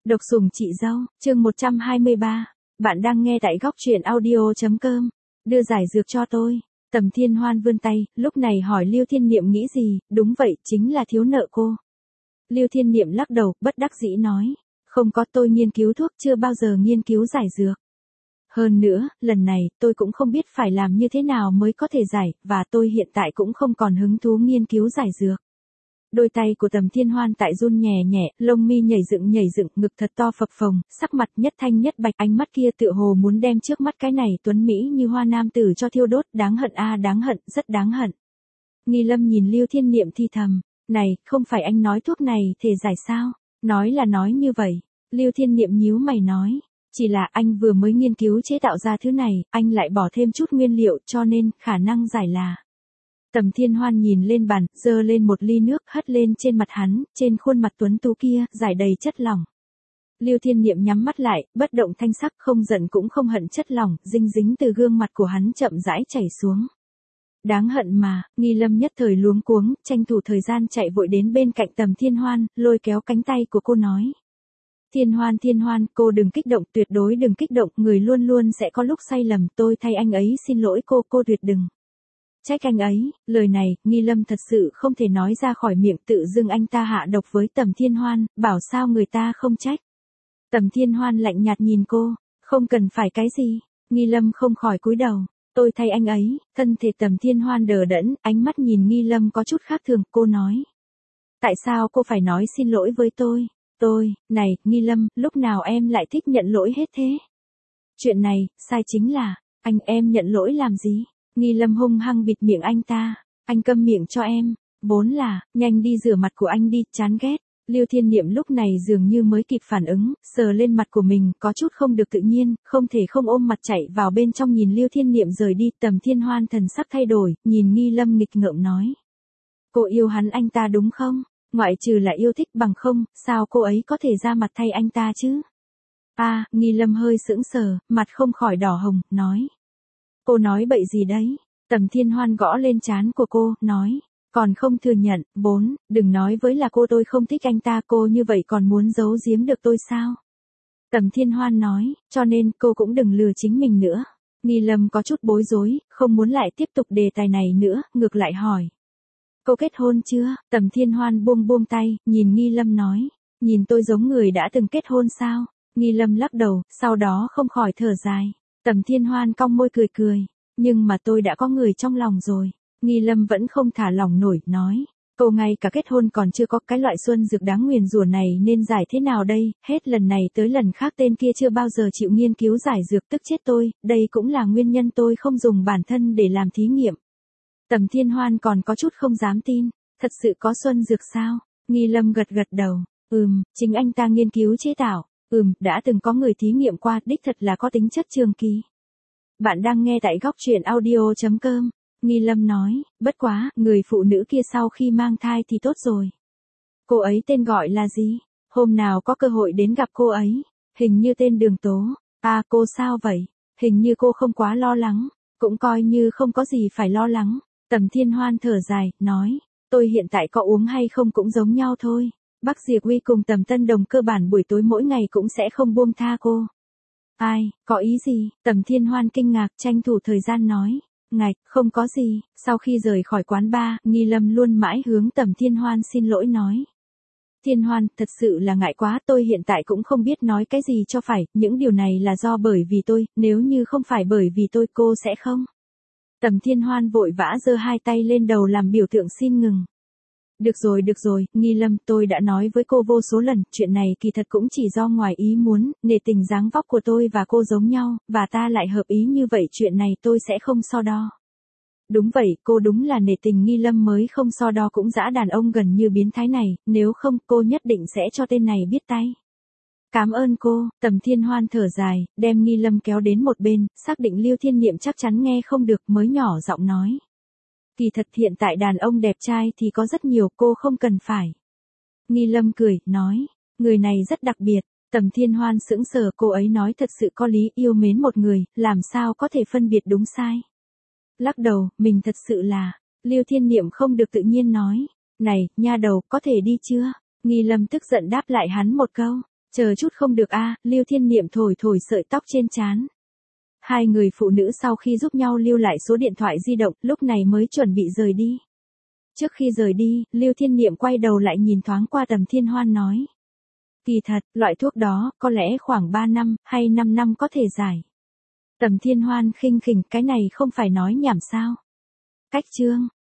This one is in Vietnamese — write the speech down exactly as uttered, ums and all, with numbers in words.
Độc sủng chị dâu, chương một trăm hai mươi ba. Bạn đang nghe tại góc truyện audio chấm com. Đưa giải dược cho tôi. Tầm Thiên Hoan vươn tay, lúc này hỏi Lưu Thiên Niệm nghĩ gì, đúng vậy, chính là thiếu nợ cô. Lưu Thiên Niệm lắc đầu, bất đắc dĩ nói. Không có, tôi nghiên cứu thuốc, chưa bao giờ nghiên cứu giải dược. Hơn nữa, lần này, tôi cũng không biết phải làm như thế nào mới có thể giải, và tôi hiện tại cũng không còn hứng thú nghiên cứu giải dược. Đôi tay của Tầm Thiên Hoan tại run nhẹ nhẹ, lông mi nhảy dựng nhảy dựng, ngực thật to phập phồng, sắc mặt nhất thanh nhất bạch, ánh mắt kia tựa hồ muốn đem trước mắt cái này tuấn mỹ như hoa nam tử cho thiêu đốt, đáng hận a à, đáng hận, rất đáng hận. Nghi Lâm nhìn Lưu Thiên Niệm thi thầm, này, không phải anh nói thuốc này thể giải sao? Nói là nói như vậy. Lưu Thiên Niệm nhíu mày nói, chỉ là anh vừa mới nghiên cứu chế tạo ra thứ này, anh lại bỏ thêm chút nguyên liệu cho nên khả năng giải là. Tầm Thiên Hoan nhìn lên bàn, dơ lên một ly nước, hất lên trên mặt hắn, trên khuôn mặt tuấn tú kia, giải đầy chất lỏng. Lưu Thiên Niệm nhắm mắt lại, bất động thanh sắc, không giận cũng không hận, chất lỏng, dinh dính từ gương mặt của hắn chậm rãi chảy xuống. Đáng hận mà, Nghi Lâm nhất thời luống cuống, tranh thủ thời gian chạy vội đến bên cạnh Tầm Thiên Hoan, lôi kéo cánh tay của cô nói. Thiên Hoan Thiên Hoan, cô đừng kích động, tuyệt đối đừng kích động, người luôn luôn sẽ có lúc sai lầm, tôi thay anh ấy xin lỗi cô, cô tuyệt đừng. Trách anh ấy, lời này, Nghi Lâm thật sự không thể nói ra khỏi miệng, tự dưng anh ta hạ độc với Tầm Thiên Hoan, bảo sao người ta không trách. Tầm Thiên Hoan lạnh nhạt nhìn cô, không cần phải cái gì, Nghi Lâm không khỏi cúi đầu, tôi thay anh ấy, thân thể Tầm Thiên Hoan đờ đẫn, ánh mắt nhìn Nghi Lâm có chút khác thường, cô nói. Tại sao cô phải nói xin lỗi với tôi, tôi, này, Nghi Lâm, lúc nào em lại thích nhận lỗi hết thế? Chuyện này, sai chính là, anh em nhận lỗi làm gì? Nghi Lâm hung hăng bịt miệng anh ta, anh câm miệng cho em, vốn là, nhanh đi rửa mặt của anh đi, chán ghét. Lưu Thiên Niệm lúc này dường như mới kịp phản ứng, sờ lên mặt của mình, có chút không được tự nhiên, không thể không ôm mặt chạy vào bên trong nhìn Lưu Thiên Niệm rời đi, Tầm Thiên Hoan thần sắc thay đổi, nhìn Nghi Lâm nghịch ngợm nói. Cô yêu hắn anh ta đúng không? Ngoại trừ là yêu thích bằng không, sao cô ấy có thể ra mặt thay anh ta chứ? A, à, Nghi Lâm hơi sững sờ, mặt không khỏi đỏ hồng, nói. Cô nói bậy gì đấy? Tầm Thiên Hoan gõ lên trán của cô, nói. Còn không thừa nhận, bốn, đừng nói với là cô tôi không thích anh ta, cô như vậy còn muốn giấu giếm được tôi sao? Tầm Thiên Hoan nói, cho nên cô cũng đừng lừa chính mình nữa. Nghi Lâm có chút bối rối, không muốn lại tiếp tục đề tài này nữa, ngược lại hỏi. Cô kết hôn chưa? Tầm Thiên Hoan buông buông tay, nhìn Nghi Lâm nói. Nhìn tôi giống người đã từng kết hôn sao? Nghi Lâm lắc đầu, sau đó không khỏi thở dài. Tầm Thiên Hoan cong môi cười cười, nhưng mà tôi đã có người trong lòng rồi. Nghi Lâm vẫn không thả lỏng nổi, nói, cô ngay cả kết hôn còn chưa có, cái loại xuân dược đáng nguyền rủa này nên giải thế nào đây, hết lần này tới lần khác tên kia chưa bao giờ chịu nghiên cứu giải dược, tức chết tôi, đây cũng là nguyên nhân tôi không dùng bản thân để làm thí nghiệm. Tầm Thiên Hoan còn có chút không dám tin, thật sự có xuân dược sao? Nghi Lâm gật gật đầu, ừm, chính anh ta nghiên cứu chế tạo. Ừm, đã từng có người thí nghiệm qua, đích thật là có tính chất trường kỳ. Bạn đang nghe tại góc truyện audio chấm com. Nghi Lâm nói, bất quá, người phụ nữ kia sau khi mang thai thì tốt rồi. Cô ấy tên gọi là gì? Hôm nào có cơ hội đến gặp cô ấy. Hình như tên Đường Tố. À, cô sao vậy? Hình như cô không quá lo lắng. Cũng coi như không có gì phải lo lắng. Tầm Thiên Hoan thở dài, nói, tôi hiện tại có uống hay không cũng giống nhau thôi. Bác Diệp Uy cùng Tầm Tân Đồng cơ bản buổi tối mỗi ngày cũng sẽ không buông tha cô. Ai, có ý gì? Tầm Thiên Hoan kinh ngạc, tranh thủ thời gian nói. Ngạch, không có gì. Sau khi rời khỏi quán bar, Nghi Lâm luôn mãi hướng Tầm Thiên Hoan xin lỗi nói. Thiên Hoan, thật sự là ngại quá, tôi hiện tại cũng không biết nói cái gì cho phải, những điều này là do bởi vì tôi, nếu như không phải bởi vì tôi cô sẽ không. Tầm Thiên Hoan vội vã giơ hai tay lên đầu làm biểu tượng xin ngừng. Được rồi được rồi, Nghi Lâm, tôi đã nói với cô vô số lần, chuyện này kỳ thật cũng chỉ do ngoài ý muốn, nể tình dáng vóc của tôi và cô giống nhau, và ta lại hợp ý như vậy, chuyện này tôi sẽ không so đo. Đúng vậy, cô đúng là nể tình, Nghi Lâm mới không so đo cũng dã đàn ông gần như biến thái này, nếu không cô nhất định sẽ cho tên này biết tay. Cảm ơn cô, Tầm Thiên Hoan thở dài, đem Nghi Lâm kéo đến một bên, xác định Lưu Thiên Niệm chắc chắn nghe không được mới nhỏ giọng nói. Kỳ thật hiện tại đàn ông đẹp trai thì có rất nhiều, cô không cần phải. Nghi Lâm cười, nói, người này rất đặc biệt. Tầm Thiên Hoan sững sờ, cô ấy nói thật sự có lý, yêu mến một người, làm sao có thể phân biệt đúng sai. Lắc đầu, mình thật sự là, Lưu Thiên Niệm không được tự nhiên nói, này, nha đầu, có thể đi chưa? Nghi Lâm tức giận đáp lại hắn một câu, Chờ chút không được a, Lưu Thiên Niệm thổi thổi sợi tóc trên trán. Hai người phụ nữ sau khi giúp nhau lưu lại số điện thoại di động, lúc này mới chuẩn bị rời đi. Trước khi rời đi, Lưu Thiên Niệm quay đầu lại nhìn thoáng qua Tầm Thiên Hoan nói. Kỳ thật, loại thuốc đó, có lẽ khoảng ba năm, hay năm năm có thể giải. Tầm Thiên Hoan khinh khỉnh, cái này không phải nói nhảm sao. Cách chương.